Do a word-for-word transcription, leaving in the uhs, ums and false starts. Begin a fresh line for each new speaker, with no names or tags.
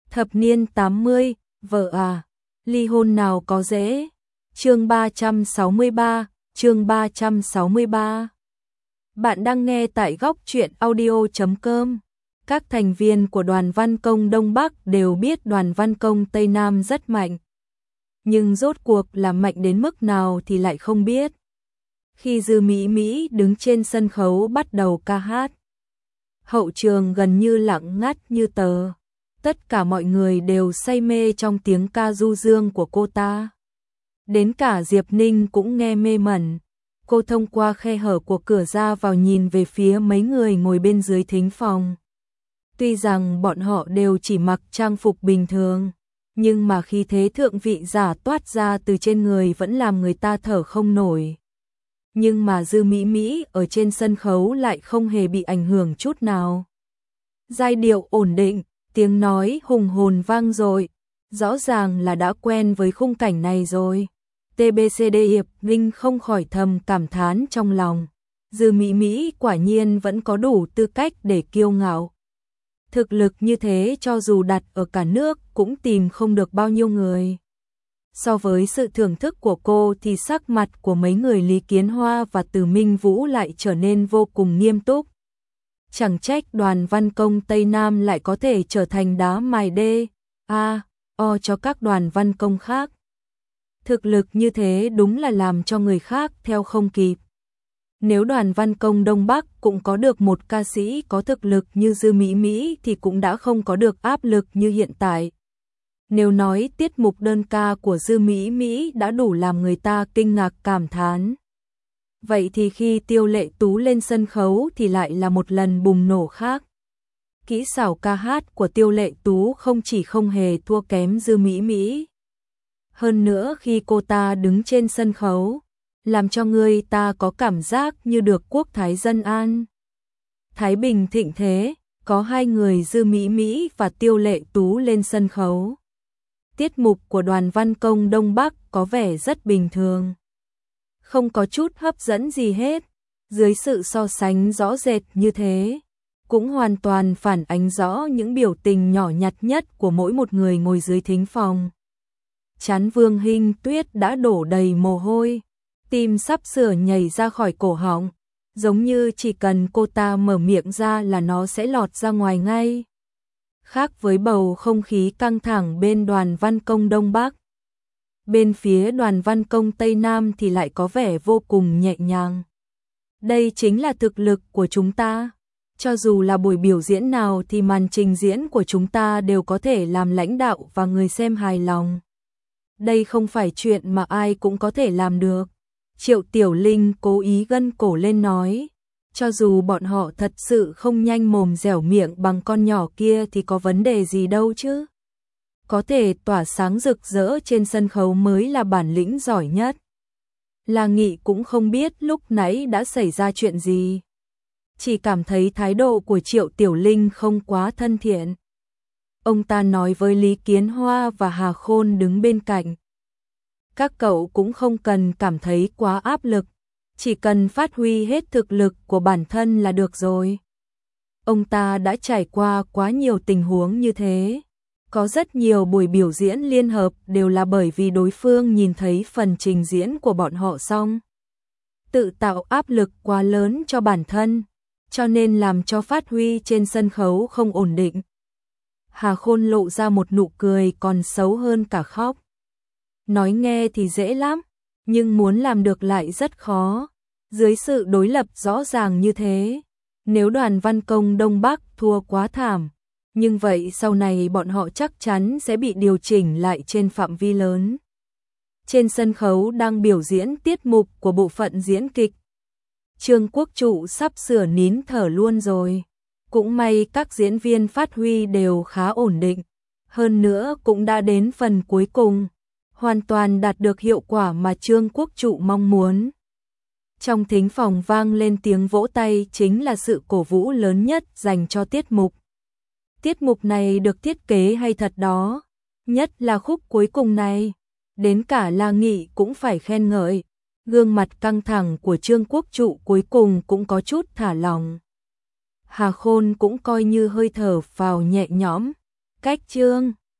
Thập niên tám mươi, vợ à, ly hôn nào có dễ. Chương ba trăm sáu mươi ba, chương ba trăm sáu mươi ba. Bạn đang nghe tại góc truyện audio chấm com. Các thành viên của Đoàn Văn Công Đông Bắc đều biết Đoàn Văn Công Tây Nam rất mạnh. Nhưng rốt cuộc là mạnh đến mức nào thì lại không biết. Khi Dư Mỹ Mỹ đứng trên sân khấu bắt đầu ca hát, hậu trường gần như lặng ngắt như tờ. Tất cả mọi người đều say mê trong tiếng ca du dương của cô ta. Đến cả Diệp Ninh cũng nghe mê mẩn. Cô thông qua khe hở của cửa ra vào nhìn về phía mấy người ngồi bên dưới thính phòng. Tuy rằng bọn họ đều chỉ mặc trang phục bình thường, nhưng mà khí thế thượng vị giả toát ra từ trên người vẫn làm người ta thở không nổi. Nhưng mà Dư Mỹ Mỹ ở trên sân khấu lại không hề bị ảnh hưởng chút nào. Giai điệu ổn định, tiếng nói hùng hồn vang dội, rõ ràng là đã quen với khung cảnh này rồi. tê bê xê đê Hiệp Linh không khỏi thầm cảm thán trong lòng. Dư Mỹ Mỹ quả nhiên vẫn có đủ tư cách để kiêu ngạo. Thực lực như thế cho dù đặt ở cả nước cũng tìm không được bao nhiêu người. So với sự thưởng thức của cô thì sắc mặt của mấy người Lý Kiến Hoa và Từ Minh Vũ lại trở nên vô cùng nghiêm túc. Chẳng trách Đoàn Văn Công Tây Nam lại có thể trở thành đá mài đê, a, o cho các đoàn văn công khác. Thực lực như thế đúng là làm cho người khác theo không kịp. Nếu Đoàn Văn Công Đông Bắc cũng có được một ca sĩ có thực lực như Dư Mỹ Mỹ thì cũng đã không có được áp lực như hiện tại. Nếu nói tiết mục đơn ca của Dư Mỹ Mỹ đã đủ làm người ta kinh ngạc cảm thán, vậy thì khi Tiêu Lệ Tú lên sân khấu thì lại là một lần bùng nổ khác. Kỹ xảo ca hát của Tiêu Lệ Tú không chỉ không hề thua kém Dư Mỹ Mỹ. Hơn nữa khi cô ta đứng trên sân khấu, làm cho người ta có cảm giác như được quốc thái dân an. Thái bình thịnh thế, có hai người Dư Mỹ Mỹ và Tiêu Lệ Tú lên sân khấu. Tiết mục của Đoàn Văn Công Đông Bắc có vẻ rất bình thường. Không có chút hấp dẫn gì hết. Dưới sự so sánh rõ rệt như thế, cũng hoàn toàn phản ánh rõ những biểu tình nhỏ nhặt nhất của mỗi một người ngồi dưới thính phòng. Trán Vương Hinh Tuyết đã đổ đầy mồ hôi, tim sắp sửa nhảy ra khỏi cổ họng, giống như chỉ cần cô ta mở miệng ra là nó sẽ lọt ra ngoài ngay. Khác với bầu không khí căng thẳng bên Đoàn Văn Công Đông Bắc, bên phía Đoàn Văn Công Tây Nam thì lại có vẻ vô cùng nhẹ nhàng. Đây chính là thực lực của chúng ta. Cho dù là buổi biểu diễn nào thì màn trình diễn của chúng ta đều có thể làm lãnh đạo và người xem hài lòng. Đây không phải chuyện mà ai cũng có thể làm được. Triệu Tiểu Linh cố ý gân cổ lên nói. Cho dù bọn họ thật sự không nhanh mồm dẻo miệng bằng con nhỏ kia thì có vấn đề gì đâu chứ. Có thể tỏa sáng rực rỡ trên sân khấu mới là bản lĩnh giỏi nhất. La Nghị cũng không biết lúc nãy đã xảy ra chuyện gì. Chỉ cảm thấy thái độ của Triệu Tiểu Linh không quá thân thiện. Ông ta nói với Lý Kiến Hoa và Hà Khôn đứng bên cạnh. Các cậu cũng không cần cảm thấy quá áp lực. Chỉ cần phát huy hết thực lực của bản thân là được rồi. Ông ta đã trải qua quá nhiều tình huống như thế. Có rất nhiều buổi biểu diễn liên hợp đều là bởi vì đối phương nhìn thấy phần trình diễn của bọn họ xong. Tự tạo áp lực quá lớn cho bản thân, cho nên làm cho phát huy trên sân khấu không ổn định. Hà Khôn lộ ra một nụ cười còn xấu hơn cả khóc. Nói nghe thì dễ lắm, nhưng muốn làm được lại rất khó. Dưới sự đối lập rõ ràng như thế, nếu Đoàn Văn Công Đông Bắc thua quá thảm, nhưng vậy sau này bọn họ chắc chắn sẽ bị điều chỉnh lại trên phạm vi lớn. Trên sân khấu đang biểu diễn tiết mục của bộ phận diễn kịch. Trương Quốc Trụ sắp sửa nín thở luôn rồi. Cũng may các diễn viên phát huy đều khá ổn định. Hơn nữa cũng đã đến phần cuối cùng. Hoàn toàn đạt được hiệu quả mà Trương Quốc Trụ mong muốn. Trong thính phòng vang lên tiếng vỗ tay chính là sự cổ vũ lớn nhất dành cho tiết mục. Tiết mục này được thiết kế hay thật đó. Nhất là khúc cuối cùng này. Đến cả La Nghị cũng phải khen ngợi. Gương mặt căng thẳng của Trương Quốc Trụ cuối cùng cũng có chút thả lỏng. Hà Khôn cũng coi như hơi thở vào nhẹ nhõm. Cách chương